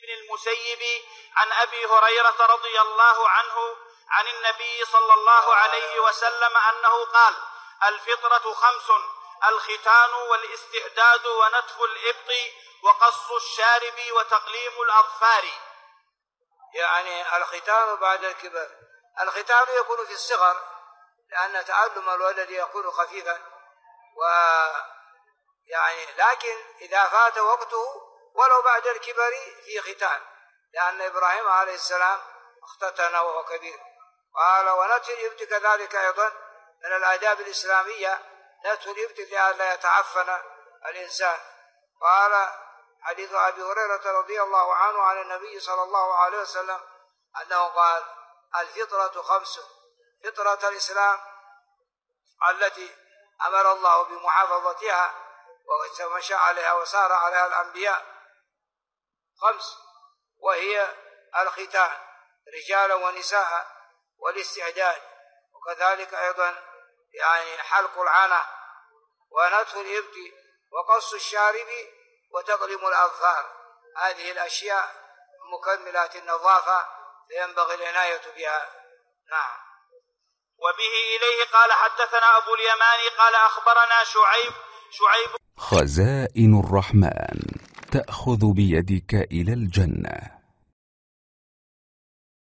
بن المسيب عن أبي هريرة رضي الله عنه عن النبي صلى الله عليه وسلم أنه قال: الفطرة 5: الختان والاستحداد ونتف الإبط وقص الشارب وتقليم الأظفار. يعني الختان بعد الكبر. الختان يكون في الصغر لأن تعلم الولد يكون خفيفا، لكن إذا فات وقته ولو بعد الكبر في ختان، لأن إبراهيم عليه السلام اختتن وهو كبير. قال: ونتف الإبط كذلك أيضا من الآداب الإسلامية، نتف الإبط لئلا يتعفن الإنسان. قال حديث أبي هريرة رضي الله عنه عن النبي صلى الله عليه وسلم أنه قال: الفطرة 5: فطرة الإسلام التي أمر الله بمحافظتها ومشى عليها وسار عليها الأنبياء 5، وهي الختان رجالا ونساء، والاستعداد، وكذلك أيضا حلق العانة، ونتف الإبط، وقص الشارب، وتقليم الأظفار. هذه الأشياء مكملات النظافة فينبغي العناية بها. نعم. وبه إليه قال: حدثنا أبو اليمان قال أخبرنا شعيب. خزائن الرحمن تأخذ بيدك إلى الجنة.